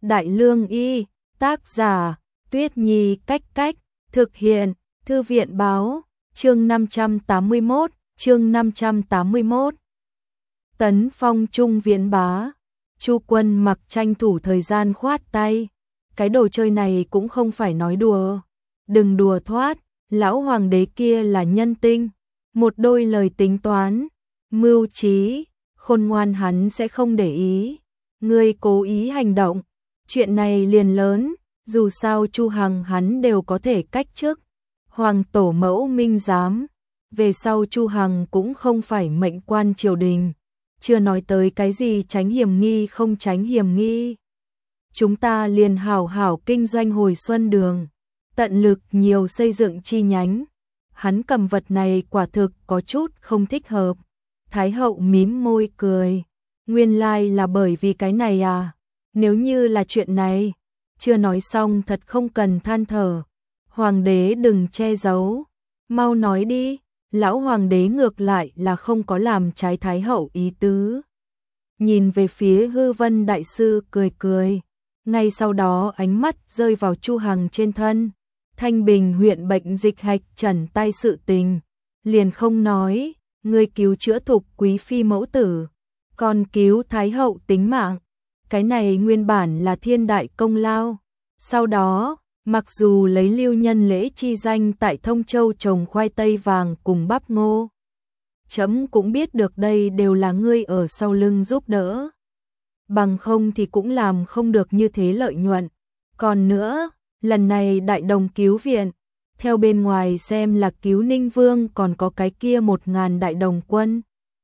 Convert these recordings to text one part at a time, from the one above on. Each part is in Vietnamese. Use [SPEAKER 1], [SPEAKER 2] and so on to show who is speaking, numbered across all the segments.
[SPEAKER 1] Đại Lương Y, tác giả, Tuyết Nhi Cách Cách, thực hiện, Thư viện Báo, chương 581. Tấn Phong Trung Viễn Bá. Chu Quân Mặc tranh thủ thời gian khoát tay. Cái đồ chơi này cũng không phải nói đùa. Đừng đùa thoát, lão hoàng đế kia là nhân tinh. Một đôi lời tính toán, mưu trí, khôn ngoan hắn sẽ không để ý. Ngươi cố ý hành động, chuyện này liền lớn, dù sao Chu Hằng hắn đều có thể cách chức. Hoàng tổ mẫu minh giám, về sau Chu Hằng cũng không phải mệnh quan triều đình. Chưa nói tới cái gì tránh hiểm nghi không tránh hiểm nghi. Chúng ta liền hảo hảo kinh doanh hồi xuân đường, tận lực nhiều xây dựng chi nhánh. Hắn cầm vật này quả thực có chút không thích hợp. Thái hậu mím môi cười. Nguyên lai là bởi vì cái này à? Nếu như là chuyện này, chưa nói xong thật không cần than thở. Hoàng đế đừng che giấu, mau nói đi. Lão hoàng đế ngược lại là không có làm trái thái hậu ý tứ. Nhìn về phía Hư Vân đại sư cười cười. Ngay sau đó ánh mắt rơi vào Chu Hằng trên thân. Thanh Bình huyện bệnh dịch hạch trần tay sự tình, liền không nói. Ngươi cứu chữa Thục quý phi mẫu tử, còn cứu thái hậu tính mạng, cái này nguyên bản là thiên đại công lao. Sau đó, mặc dù lấy Lưu Nhân lễ chi danh tại Thông Châu trồng khoai tây vàng cùng bắp ngô, chấm cũng biết được đây đều là ngươi ở sau lưng giúp đỡ. Bằng không thì cũng làm không được như thế lợi nhuận. Còn nữa, lần này đại đồng cứu viện, theo bên ngoài xem là cứu Ninh Vương còn có cái kia 1000 đại đồng quân.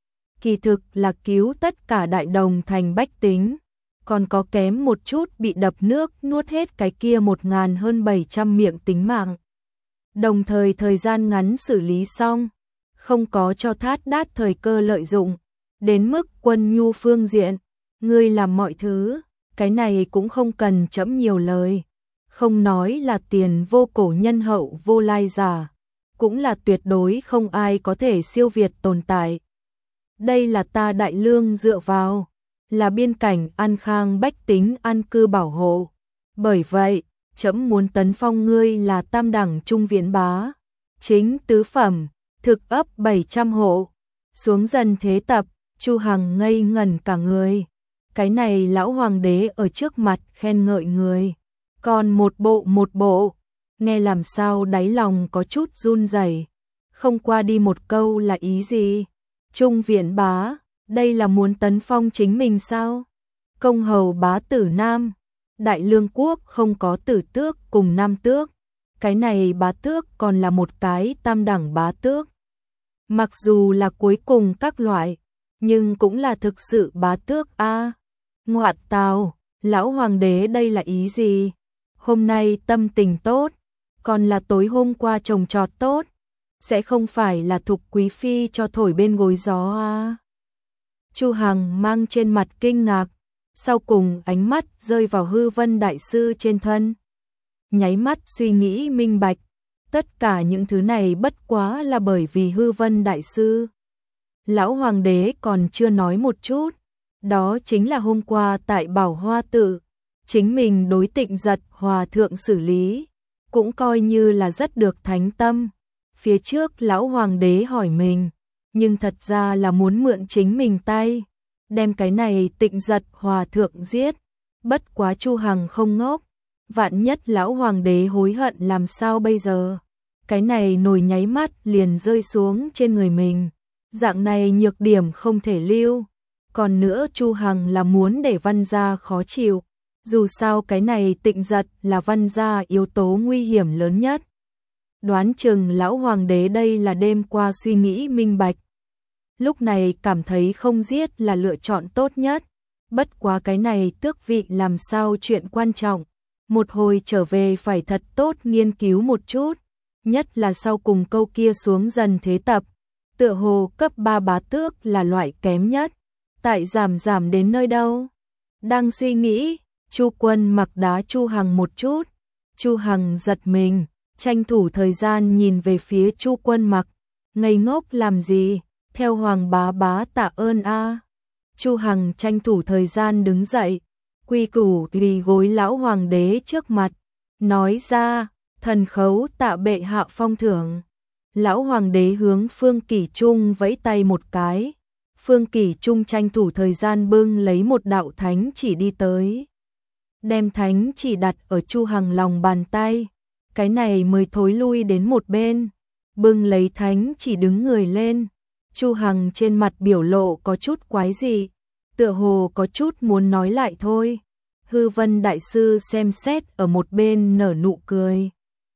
[SPEAKER 1] Kỳ thực là cứu tất cả đại đồng thành bách tính, còn có kém một chút bị đập nước nuốt hết cái kia 1000 hơn 700 miệng tính mạng. Đồng thời thời gian ngắn xử lý xong, không có cho thát đát thời cơ lợi dụng, đến mức quân nhu phương diện, ngươi làm mọi thứ, cái này cũng không cần chấm nhiều lời. Không nói là tiền vô cổ nhân hậu vô lai giả, cũng là tuyệt đối không ai có thể siêu việt tồn tại. Đây là ta Đại Lương dựa vào, là biên cảnh an khang bách tính an cư bảo hộ. Bởi vậy, chấm muốn tấn phong ngươi là tam đẳng trung viễn bá, chính tứ phẩm, thực ấp 700 hộ. Xuống dần thế tập, Chu Hằng ngây ngẩn cả người. Cái này lão hoàng đế ở trước mặt khen ngợi người. Còn một bộ, nghe làm sao đáy lòng có chút run rẩy. Không qua đi một câu là ý gì? Trung viễn bá, đây là muốn tấn phong chính mình sao? Công hầu bá tử nam, Đại Lương quốc không có tử tước cùng nam tước. Cái này bá tước còn là một cái tam đẳng bá tước. Mặc dù là cuối cùng các loại, nhưng cũng là thực sự bá tước a. Ngoại tào, lão hoàng đế đây là ý gì? Hôm nay tâm tình tốt, còn là tối hôm qua trồng trọt tốt, sẽ không phải là Thục quý phi cho thổi bên gối gió à? Chu Hằng mang trên mặt kinh ngạc, sau cùng ánh mắt rơi vào Hư Vân đại sư trên thân. Nháy mắt suy nghĩ minh bạch, tất cả những thứ này bất quá là bởi vì Hư Vân đại sư. Lão hoàng đế còn chưa nói một chút, đó chính là hôm qua tại Bảo Hoa tự, chính mình đối Tịnh Giật hòa thượng xử lý, cũng coi như là rất được thánh tâm. Phía trước lão hoàng đế hỏi mình, nhưng thật ra là muốn mượn chính mình tay, đem cái này Tịnh Giật hòa thượng giết. Bất quá Chu Hằng không ngốc, vạn nhất lão hoàng đế hối hận làm sao bây giờ? Cái này nổi nháy mắt liền rơi xuống trên người mình, dạng này nhược điểm không thể lưu. Còn nữa Chu Hằng là muốn để Văn gia khó chịu, dù sao cái này Tịnh Giật là Văn gia yếu tố nguy hiểm lớn nhất. Đoán chừng lão hoàng đế đây là đêm qua suy nghĩ minh bạch, lúc này cảm thấy không giết là lựa chọn tốt nhất. Bất quá cái này tước vị làm sao chuyện quan trọng, một hồi trở về phải thật tốt nghiên cứu một chút, nhất là sau cùng câu kia xuống dần thế tập, tựa hồ cấp 3 bá tước là loại kém nhất. Tại giảm đến nơi đâu? Đang suy nghĩ, Chu Quân Mặc đá Chu Hằng một chút. Chu Hằng giật mình, tranh thủ thời gian nhìn về phía Chu Quân Mặc, ngây ngốc làm gì? Theo hoàng bá bá tạ ơn a. Chu Hằng tranh thủ thời gian đứng dậy, quy củ quỳ gối lão hoàng đế trước mặt, nói ra, thần khấu tạ bệ hạ phong thưởng. Lão hoàng đế hướng Phương Kỷ Trung vẫy tay một cái, Phương Kỷ Trung tranh thủ thời gian bưng lấy một đạo thánh chỉ đi tới. Đem thánh chỉ đặt ở Chu Hằng lòng bàn tay, cái này mới thối lui đến một bên, bưng lấy thánh chỉ đứng người lên. Chu Hằng trên mặt biểu lộ có chút quái dị, tựa hồ có chút muốn nói lại thôi. Hư Vân đại sư xem xét ở một bên nở nụ cười.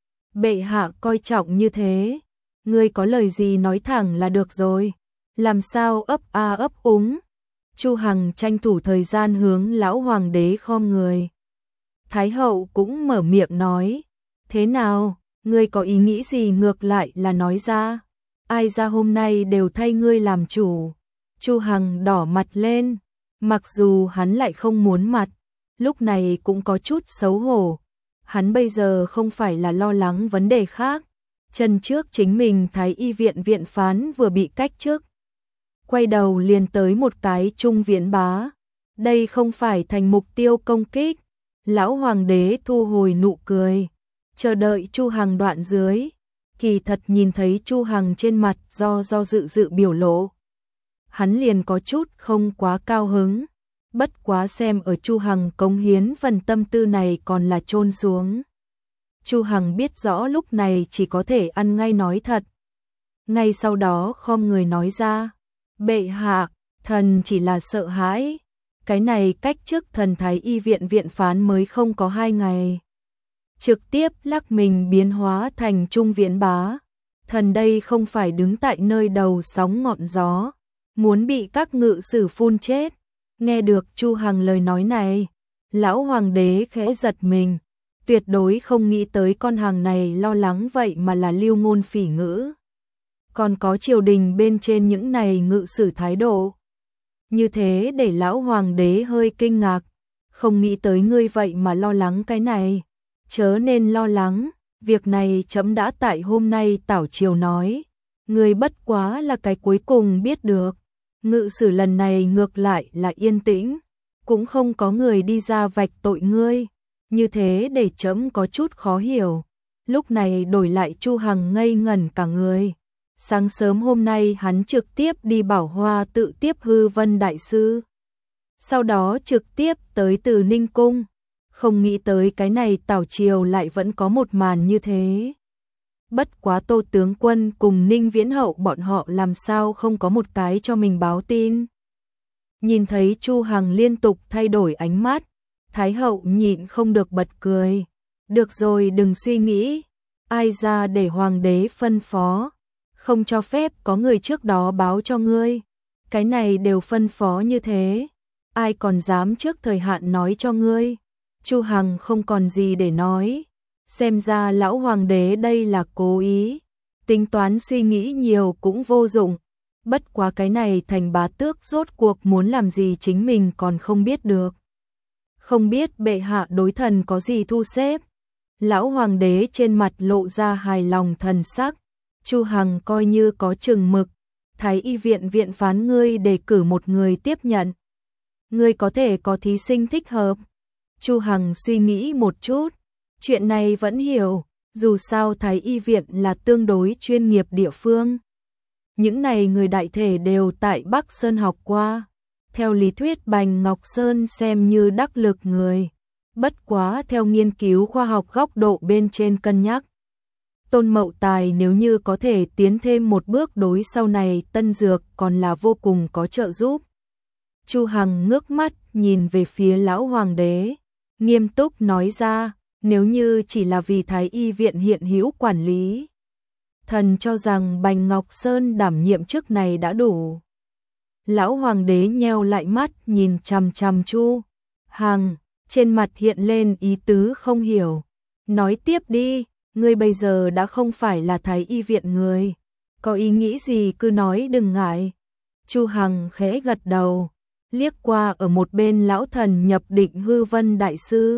[SPEAKER 1] Bệ hạ coi trọng như thế, ngươi có lời gì nói thẳng là được rồi, làm sao ấp a ấp úng. Chu Hằng tranh thủ thời gian hướng lão hoàng đế khom người. Thái hậu cũng mở miệng nói, thế nào, ngươi có ý nghĩ gì ngược lại là nói ra, ai ra hôm nay đều thay ngươi làm chủ. Chu Hằng đỏ mặt lên, mặc dù hắn lại không muốn mặt, lúc này cũng có chút xấu hổ. Hắn bây giờ không phải là lo lắng vấn đề khác, chân trước chính mình Thái y viện viện phán vừa bị cách chức, quay đầu liền tới một cái Trung Viễn Bá, đây không phải thành mục tiêu công kích. Lão hoàng đế thu hồi nụ cười, chờ đợi Chu Hằng đoạn dưới, kỳ thật nhìn thấy Chu Hằng trên mặt do dự biểu lộ, hắn liền có chút không quá cao hứng, bất quá xem ở Chu Hằng cống hiến phần tâm tư này còn là chôn xuống. Chu Hằng biết rõ lúc này chỉ có thể ăn ngay nói thật. Ngay sau đó khom người nói ra, bệ hạ, thần chỉ là sợ hãi, cái này cách chức thần Thái y viện viện phán mới không có 2 ngày. Trực tiếp lắc mình biến hóa thành Trung Viễn Bá. Thần đây không phải đứng tại nơi đầu sóng ngọn gió, muốn bị các ngự sử phun chết. Nghe được Chu Hằng lời nói này, lão hoàng đế khẽ giật mình, tuyệt đối không nghĩ tới con hàng này lo lắng vậy mà là lưu ngôn phỉ ngữ. Còn có triều đình bên trên những này ngự sử thái độ. Như thế để lão hoàng đế hơi kinh ngạc, không nghĩ tới ngươi vậy mà lo lắng cái này. Chớ nên lo lắng, việc này chấm đã tại hôm nay tảo triều nói, ngươi bất quá là cái cuối cùng biết được. Ngự sử lần này ngược lại là yên tĩnh, cũng không có người đi ra vạch tội ngươi, như thế để chấm có chút khó hiểu. Lúc này đổi lại Chu Hằng ngây ngẩn cả người. Sáng sớm hôm nay hắn trực tiếp đi Bảo Hoa tự tiếp Hư Vân đại sư, sau đó trực tiếp tới Từ Ninh cung, không nghĩ tới cái này tảo triều lại vẫn có một màn như thế. Bất quá Tô tướng quân cùng Ninh Viễn hậu bọn họ làm sao không có một cái cho mình báo tin. Nhìn thấy Chu Hằng liên tục thay đổi ánh mắt, Thái hậu nhịn không được bật cười. Được rồi, đừng suy nghĩ, ai ra để hoàng đế phân phó, không cho phép có người trước đó báo cho ngươi. Cái này đều phân phó như thế, ai còn dám trước thời hạn nói cho ngươi. Chu Hằng không còn gì để nói, xem ra lão hoàng đế đây là cố ý, tính toán suy nghĩ nhiều cũng vô dụng. Bất quá cái này thành bá tước rốt cuộc muốn làm gì chính mình còn không biết được. Không biết bệ hạ đối thần có gì thu xếp. Lão hoàng đế trên mặt lộ ra hài lòng thần sắc. Chu Hằng coi như có chừng mực, Thái y viện viện phán ngươi đề cử một người tiếp nhận. Ngươi có thể có thí sinh thích hợp. Chu Hằng suy nghĩ một chút, chuyện này vẫn hiểu, dù sao Thái y viện là tương đối chuyên nghiệp địa phương. Những này người đại thể đều tại Bắc Sơn học qua. Theo lý thuyết Bành Ngọc Sơn xem như đắc lực người, bất quá theo nghiên cứu khoa học góc độ bên trên cân nhắc. Tôn Mậu Tài nếu như có thể tiến thêm một bước đối sau này tân dược còn là vô cùng có trợ giúp. Chu Hằng ngước mắt nhìn về phía lão hoàng đế, nghiêm túc nói ra, nếu như chỉ là vì Thái y viện hiện hữu quản lý, thần cho rằng Bành Ngọc Sơn đảm nhiệm chức này đã đủ. Lão hoàng đế nheo lại mắt nhìn chằm chằm Chu Hằng, trên mặt hiện lên ý tứ không hiểu. Nói tiếp đi, ngươi bây giờ đã không phải là Thái y viện người, có ý nghĩ gì cứ nói đừng ngại. Chu Hằng khẽ gật đầu, liếc qua ở một bên lão thần nhập định Hư Vân đại sư.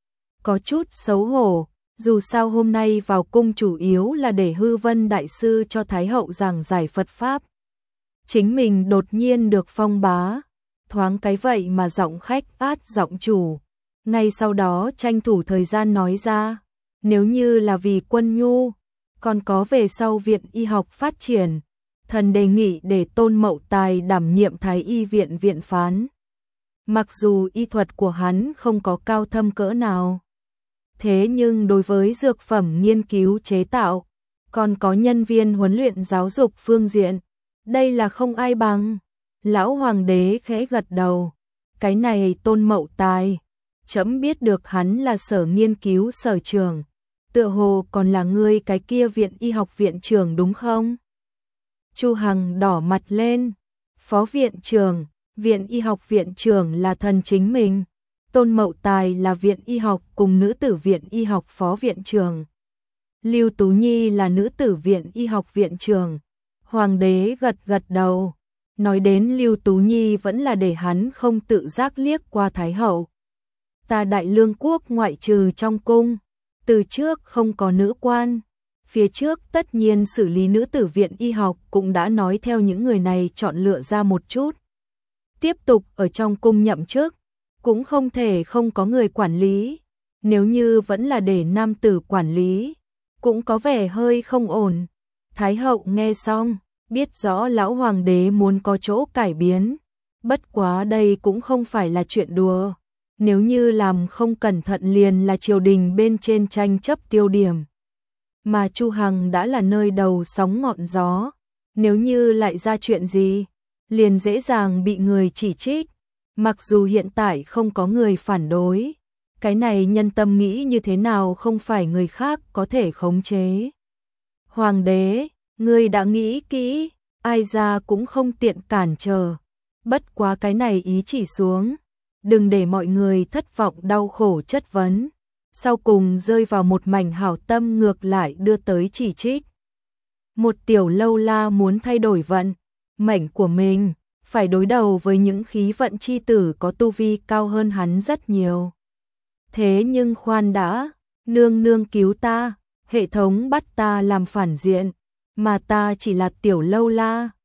[SPEAKER 1] Có chút xấu hổ, dù sao hôm nay vào cung chủ yếu là để Hư Vân đại sư cho Thái hậu giảng giải Phật Pháp. Chính mình đột nhiên được phong bá, thoáng cái vậy mà giọng khách át giọng chủ, Ngay sau đó tranh thủ thời gian nói ra, nếu như là vì Quân Nhu, còn có về sau viện y học phát triển, thần đề nghị để Tôn Mậu Tài đảm nhiệm Thái y viện viện phán. Mặc dù y thuật của hắn không có cao thâm cỡ nào, thế nhưng đối với dược phẩm nghiên cứu chế tạo, còn có nhân viên huấn luyện giáo dục phương diện, đây là không ai bằng. Lão hoàng đế khẽ gật đầu, cái này Tôn Mậu Tài, trẫm biết được hắn là sở nghiên cứu sở trưởng, tựa hồ còn là ngươi cái kia viện y học viện trưởng đúng không? Chu Hằng đỏ mặt lên, phó viện trưởng, viện y học viện trưởng là thần chính mình, Tôn Mậu Tài là viện y học cùng nữ tử viện y học phó viện trưởng. Lưu Tú Nhi là nữ tử viện y học viện trưởng. Hoàng đế gật gật đầu, nói đến Lưu Tú Nhi vẫn là để hắn không tự giác liếc qua Thái hậu. Ta Đại Lương quốc ngoại trừ trong cung, từ trước không có nữ quan, phía trước tất nhiên xử lý nữ tử viện y học cũng đã nói theo những người này chọn lựa ra một chút. Tiếp tục ở trong cung nhậm chức, cũng không thể không có người quản lý, nếu như vẫn là để nam tử quản lý, cũng có vẻ hơi không ổn. Thái hậu nghe xong, biết rõ lão hoàng đế muốn có chỗ cải biến, bất quá đây cũng không phải là chuyện đùa, nếu như làm không cẩn thận liền là triều đình bên trên tranh chấp tiêu điểm. Mà Chu Hằng đã là nơi đầu sóng ngọn gió, nếu như lại ra chuyện gì, liền dễ dàng bị người chỉ trích, mặc dù hiện tại không có người phản đối. Cái này nhân tâm nghĩ như thế nào không phải người khác có thể khống chế. Hoàng đế, ngươi đã nghĩ kỹ, ai ra cũng không tiện cản trở. Bất quá cái này ý chỉ xuống, đừng để mọi người thất vọng đau khổ chất vấn. Sau cùng rơi vào một mảnh hảo tâm ngược lại đưa tới chỉ trích. Một tiểu lâu la muốn thay đổi vận mệnh của mình, phải đối đầu với những khí vận chi tử có tu vi cao hơn hắn rất nhiều. Thế nhưng khoan đã, nương nương cứu ta, hệ thống bắt ta làm phản diện, mà ta chỉ là tiểu lâu la,